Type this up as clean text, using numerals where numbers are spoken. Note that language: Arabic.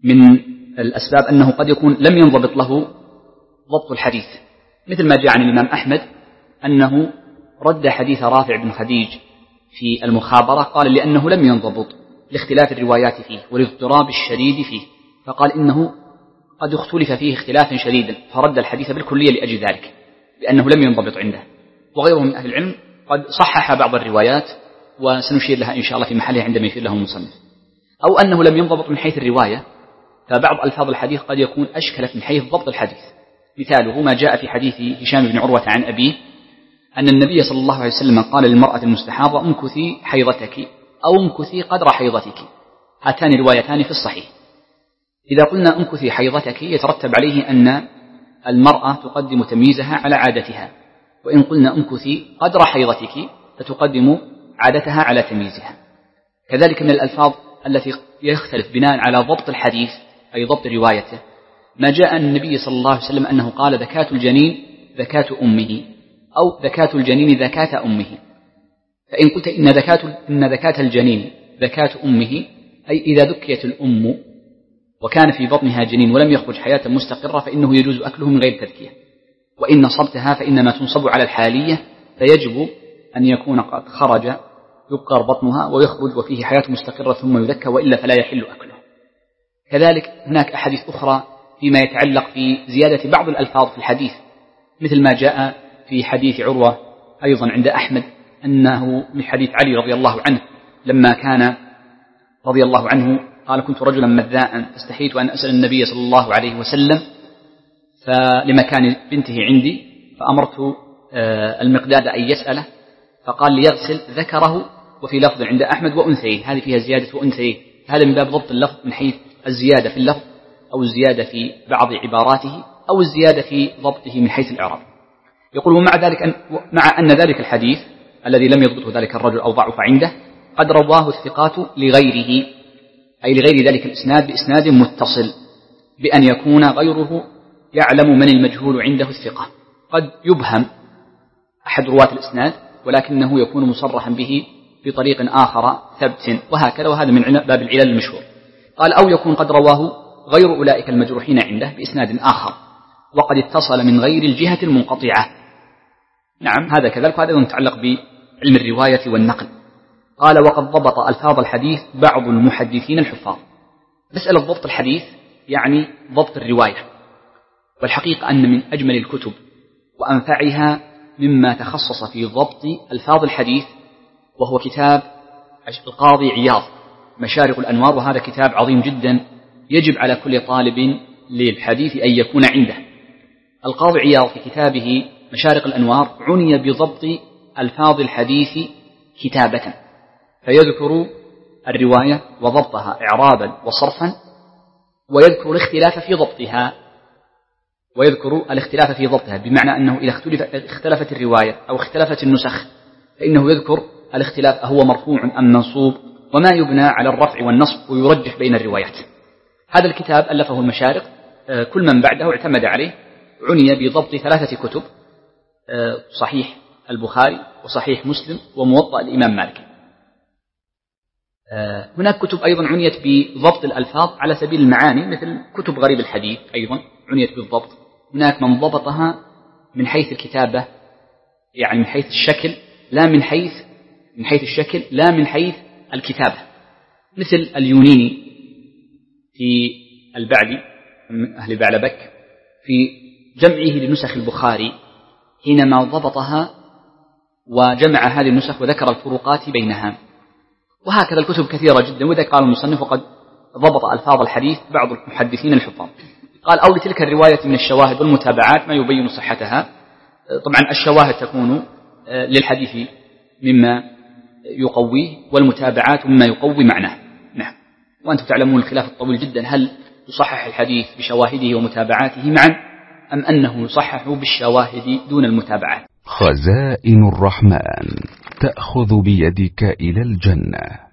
من الأسباب أنه قد يكون لم ينضبط له ضبط الحديث، مثل ما جاء عن الإمام أحمد أنه رد حديث رافع بن خديج في المخابرة، قال لأنه لم ينضبط لاختلاف الروايات فيه والاضطراب الشديد فيه، فقال إنه قد اختلف فيه اختلافا شديدا، فرد الحديث بالكلية لأجل ذلك لأنه لم ينضبط عنده. وغيره من أهل العلم قد صحح بعض الروايات، وسنشير لها إن شاء الله في محلها عندما يشير له المصنف. أو أنه لم ينضبط من حيث الرواية، فبعض ألفاظ الحديث قد يكون أشكلت من حيث ضبط الحديث. مثاله ما جاء في حديث هشام بن عروة عن أبيه أن النبي صلى الله عليه وسلم قال للمرأة المستحاضة امكثي حيضتك أو امكثي قدر حيضتك، هاتان روايتان في الصحيح. إذا قلنا امكثي حيضتك يترتب عليه أن المرأة تقدم تمييزها على عادتها، وإن قلنا امكثي قدر حيضتك فتقدم عادتها على تمييزها. كذلك من الألفاظ التي يختلف بناء على ضبط الحديث أي ضبط روايته ما جاء النبي صلى الله عليه وسلم أنه قال ذكاة الجنين ذكاة أمه أو ذكاة الجنين ذكاة أمه. فإن قلت إن ذكاة الجنين ذكاة أمه أي إذا ذكيت الأم وكان في بطنها جنين ولم يخرج حياة مستقرة فإنه يجوز أكله من غير تذكية. وإن نصبتها فإنما تنصب على الحالية، فيجب أن يكون قد خرج يبقر بطنها ويخرج وفيه حياة مستقرة ثم يذكى، وإلا فلا يحل أكله. كذلك هناك أحاديث أخرى فيما يتعلق في زيادة بعض الألفاظ في الحديث، مثل ما جاء في حديث عروة أيضا عند أحمد أنه من حديث علي رضي الله عنه لما كان رضي الله عنه قال كنت رجلا مذاء فاستحيت أن أسأل النبي صلى الله عليه وسلم فلمكان بنته عندي، فأمرت المقداد أن يسأله فقال ليغسل ذكره، وفي لفظ عند أحمد وأنثيه، هذه فيها زيادة وأنثيه، هذا من باب ضبط اللفظ من حيث الزيادة في اللفظ أو الزيادة في بعض عباراته أو الزيادة في ضبطه من حيث الإعراب. يقول مع أن ذلك الحديث الذي لم يضبطه ذلك الرجل أو ضعف عنده قد رواه الثقات لغيره، أي لغير ذلك الإسناد بإسناد متصل، بأن يكون غيره يعلم من المجهول عنده الثقة. قد يبهم أحد رواة الإسناد ولكنه يكون مصرحا به بطريق آخر ثبت، وهكذا، وهذا من باب العلل المشهور. قال أو يكون قد رواه غير أولئك المجروحين عنده بإسناد آخر وقد اتصل من غير الجهة المنقطعة. نعم هذا كذلك، هذا يتعلق بعلم الرواية والنقل. قال وقد ضبط ألفاظ الحديث بعض المحدثين الحفاظ. مسألة ضبط الحديث يعني ضبط الرواية، والحقيقة أن من أجمل الكتب وأنفعها مما تخصص في ضبط ألفاظ الحديث وهو كتاب القاضي عياض مشارق الأنوار، وهذا كتاب عظيم جدا يجب على كل طالب للحديث أن يكون عنده. القاضي عياض في كتابه مشارق الأنوار عني بضبط ألفاظ الحديث كتابة، فيذكر الرواية وضبطها إعرابا وصرفا، ويذكر الاختلاف في ضبطها بمعنى أنه إذا اختلفت الرواية أو اختلفت النسخ فإنه يذكر الاختلاف أهو مرفوع أم منصوب وما يبنى على الرفع والنصب ويرجح بين الروايات. هذا الكتاب ألفه المشارق، كل من بعده اعتمد عليه. عني بضبط 3 كتب: صحيح البخاري وصحيح مسلم وموطأ الإمام مالك. هناك كتب أيضا عنيت بضبط الألفاظ على سبيل المعاني مثل كتب غريب الحديث، أيضا عنيت بالضبط. هناك من ضبطها من حيث الكتابة، يعني من حيث الشكل لا من حيث الكتابة، مثل اليونيني في البعلي من أهل بعلبك في جمعه لنسخ البخاري حينما ضبطها وجمع هذه النسخ وذكر الفروقات بينها. وهكذا الكتب كثيرة جدا، وذا قال المصنف وقد ضبط ألفاظ الحديث بعض المحدثين الحفاظ. قال أو لتلك الرواية من الشواهد والمتابعات ما يبين صحتها. طبعا الشواهد تكون للحديث مما يقويه والمتابعات مما يقوي معناه. نعم. وأنتم تعلمون الخلاف الطويل جدا، هل يصحح الحديث بشواهده ومتابعاته معا أم أنه يصحح بالشواهد دون المتابعات؟ خزائن الرحمن تأخذ بيدك إلى الجنة.